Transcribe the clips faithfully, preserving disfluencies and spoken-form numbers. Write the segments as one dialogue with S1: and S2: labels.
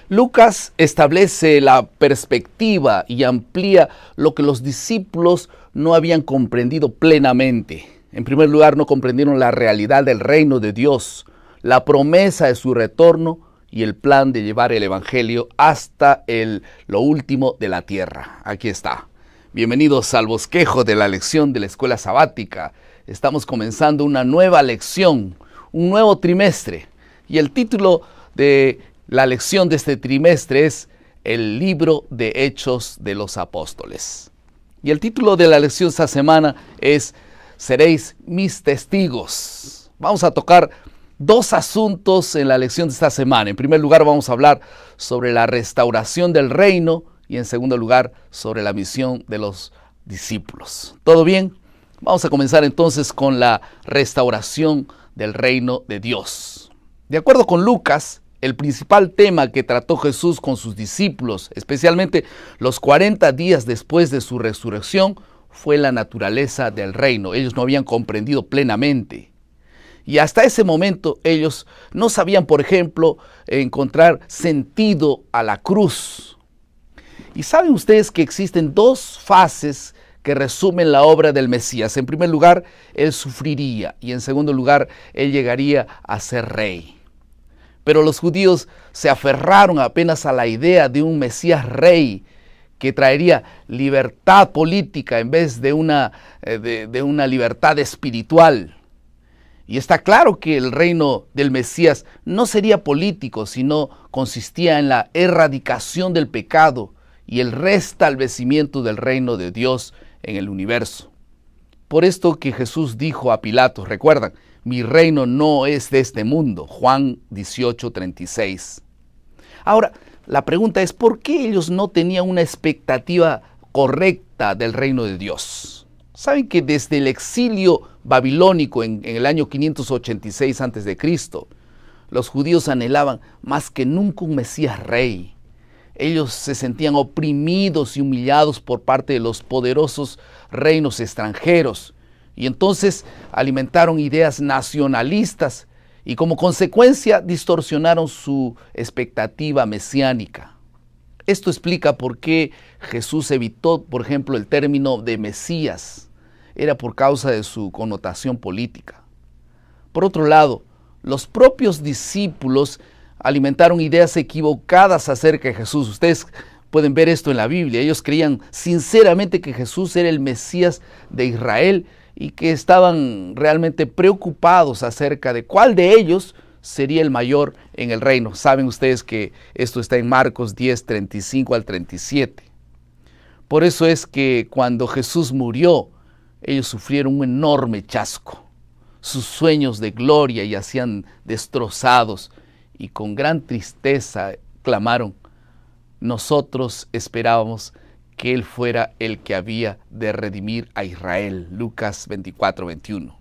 S1: Lucas establece la perspectiva y amplía lo que los discípulos no habían comprendido plenamente. En primer lugar, no comprendieron la realidad del reino de Dios, la promesa de su retorno y el plan de llevar el evangelio hasta el, lo último de la tierra. Aquí está. Bienvenidos al bosquejo de la lección de la escuela sabática. Estamos comenzando una nueva lección, un nuevo trimestre. Y el título de la lección de este trimestre es El libro de Hechos de los Apóstoles. Y el título de la lección esta semana es Seréis mis testigos. Vamos a tocar dos asuntos en la lección de esta semana. En primer lugar, vamos a hablar sobre la restauración del reino y en segundo lugar, sobre la misión de los discípulos. ¿Todo bien? Vamos a comenzar entonces con la restauración del reino de Dios. De acuerdo con Lucas, el principal tema que trató Jesús con sus discípulos, especialmente los cuarenta días después de su resurrección, fue la naturaleza del reino. Ellos no habían comprendido plenamente. Y hasta ese momento ellos no sabían, por ejemplo, encontrar sentido a la cruz. Y saben ustedes que existen dos fases que resumen la obra del Mesías. En primer lugar, Él sufriría y en segundo lugar, Él llegaría a ser rey. Pero los judíos se aferraron apenas a la idea de un Mesías rey que traería libertad política en vez de una, de, de una libertad espiritual. Y está claro que el reino del Mesías no sería político, sino consistía en la erradicación del pecado y el restablecimiento del reino de Dios en el universo. Por esto que Jesús dijo a Pilato, recuerdan, mi reino no es de este mundo, Juan dieciocho, treinta y seis. Ahora, la pregunta es, ¿por qué ellos no tenían una expectativa correcta del reino de Dios? Saben que desde el exilio babilónico en, en el año quinientos ochenta y seis antes de Cristo, los judíos anhelaban más que nunca un Mesías rey. Ellos se sentían oprimidos y humillados por parte de los poderosos reinos extranjeros. Y entonces alimentaron ideas nacionalistas y como consecuencia distorsionaron su expectativa mesiánica. Esto explica por qué Jesús evitó, por ejemplo, el término de Mesías. Era por causa de su connotación política. Por otro lado, los propios discípulos alimentaron ideas equivocadas acerca de Jesús. Ustedes pueden ver esto en la Biblia. Ellos creían sinceramente que Jesús era el Mesías de Israel y que estaban realmente preocupados acerca de cuál de ellos sería el mayor en el reino. Saben ustedes que esto está en Marcos diez, treinta y cinco al treinta y siete. Por eso es que cuando Jesús murió, ellos sufrieron un enorme chasco. Sus sueños de gloria yacían destrozados y con gran tristeza clamaron, nosotros esperábamos que Él fuera el que había de redimir a Israel. Lucas veinticuatro, veintiuno.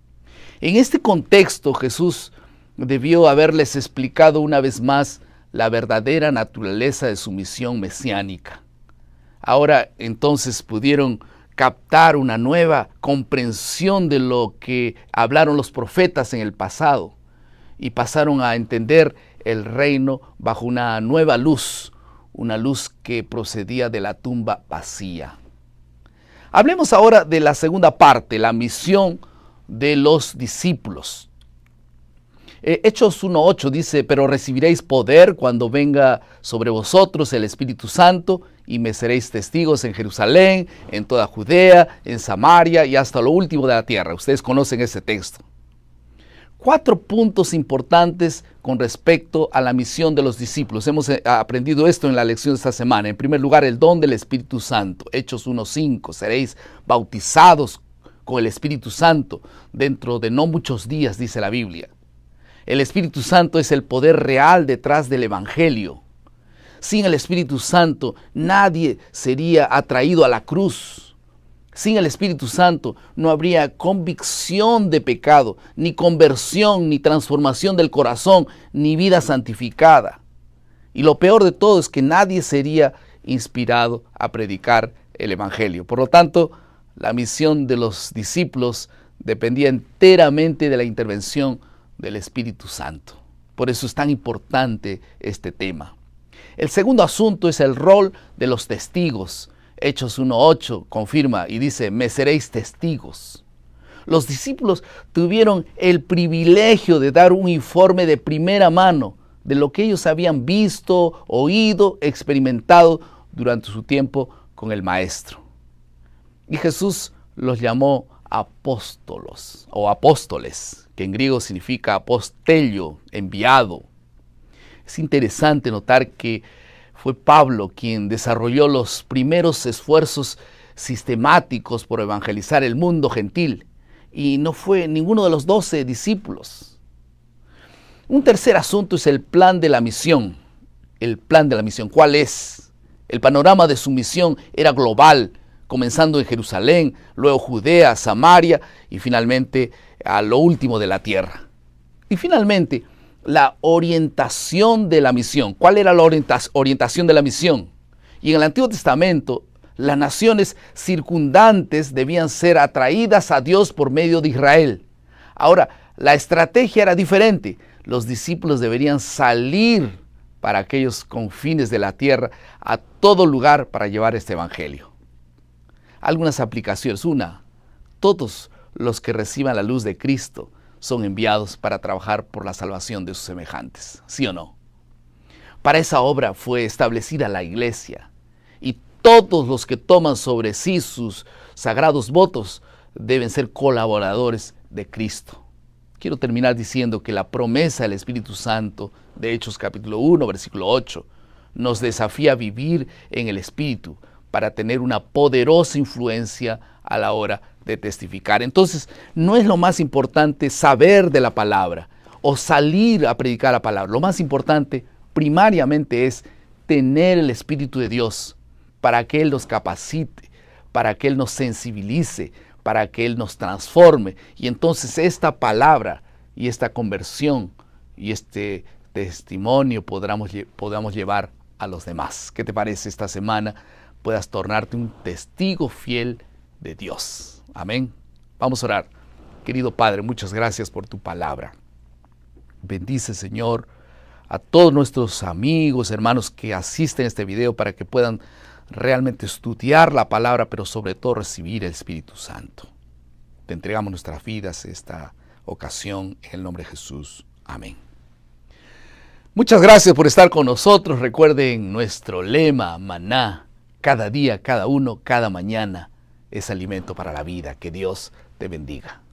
S1: En este contexto, Jesús debió haberles explicado una vez más la verdadera naturaleza de su misión mesiánica. Ahora entonces pudieron captar una nueva comprensión de lo que hablaron los profetas en el pasado y pasaron a entender el reino bajo una nueva luz, una luz que procedía de la tumba vacía. Hablemos ahora de la segunda parte, la misión de los discípulos. Eh, Hechos uno ocho dice, pero recibiréis poder cuando venga sobre vosotros el Espíritu Santo y me seréis testigos en Jerusalén, en toda Judea, en Samaria y hasta lo último de la tierra. Ustedes conocen ese texto. Cuatro puntos importantes con respecto a la misión de los discípulos. Hemos aprendido esto en la lección de esta semana. En primer lugar, el don del Espíritu Santo. Hechos uno cinco, seréis bautizados con el Espíritu Santo dentro de no muchos días, dice la Biblia. El Espíritu Santo es el poder real detrás del Evangelio. Sin el Espíritu Santo, nadie sería atraído a la cruz. Sin el Espíritu Santo no habría convicción de pecado, ni conversión, ni transformación del corazón, ni vida santificada. Y lo peor de todo es que nadie sería inspirado a predicar el Evangelio. Por lo tanto, la misión de los discípulos dependía enteramente de la intervención del Espíritu Santo. Por eso es tan importante este tema. El segundo asunto es el rol de los testigos. Hechos uno ocho confirma y dice, me seréis testigos. Los discípulos tuvieron el privilegio de dar un informe de primera mano de lo que ellos habían visto, oído, experimentado durante su tiempo con el Maestro. Y Jesús los llamó apóstolos o apóstoles, que en griego significa apostelio, enviado. Es interesante notar que fue Pablo quien desarrolló los primeros esfuerzos sistemáticos por evangelizar el mundo gentil, y no fue ninguno de los doce discípulos. Un tercer asunto es el plan de la misión. El plan de la misión, ¿cuál es? El panorama de su misión era global, comenzando en Jerusalén, luego Judea, Samaria y finalmente a lo último de la tierra. Y finalmente, la orientación de la misión. ¿Cuál era la orientación de la misión? Y en el Antiguo Testamento, las naciones circundantes debían ser atraídas a Dios por medio de Israel. Ahora, la estrategia era diferente. Los discípulos deberían salir para aquellos confines de la tierra, a todo lugar para llevar este evangelio. Algunas aplicaciones. Una, todos los que reciban la luz de Cristo son enviados para trabajar por la salvación de sus semejantes. ¿Sí o no? Para esa obra fue establecida la iglesia, y todos los que toman sobre sí sus sagrados votos deben ser colaboradores de Cristo. Quiero terminar diciendo que la promesa del Espíritu Santo de Hechos capítulo uno, versículo ocho, nos desafía a vivir en el Espíritu para tener una poderosa influencia a la hora de testificar. Entonces, no es lo más importante saber de la palabra o salir a predicar la palabra. Lo más importante, primariamente, es tener el Espíritu de Dios para que Él nos capacite, para que Él nos sensibilice, para que Él nos transforme. Y entonces esta palabra y esta conversión y este testimonio podamos, podamos llevar a los demás. ¿Qué te parece esta semana? Puedas tornarte un testigo fiel de Dios. Amén. Vamos a orar. Querido Padre, muchas gracias por tu palabra. Bendice, Señor, a todos nuestros amigos, hermanos que asisten a este video para que puedan realmente estudiar la palabra, pero sobre todo recibir el Espíritu Santo. Te entregamos nuestras vidas esta ocasión en el nombre de Jesús. Amén. Muchas gracias por estar con nosotros. Recuerden nuestro lema, maná, cada día, cada uno, cada mañana es alimento para la vida. Que Dios te bendiga.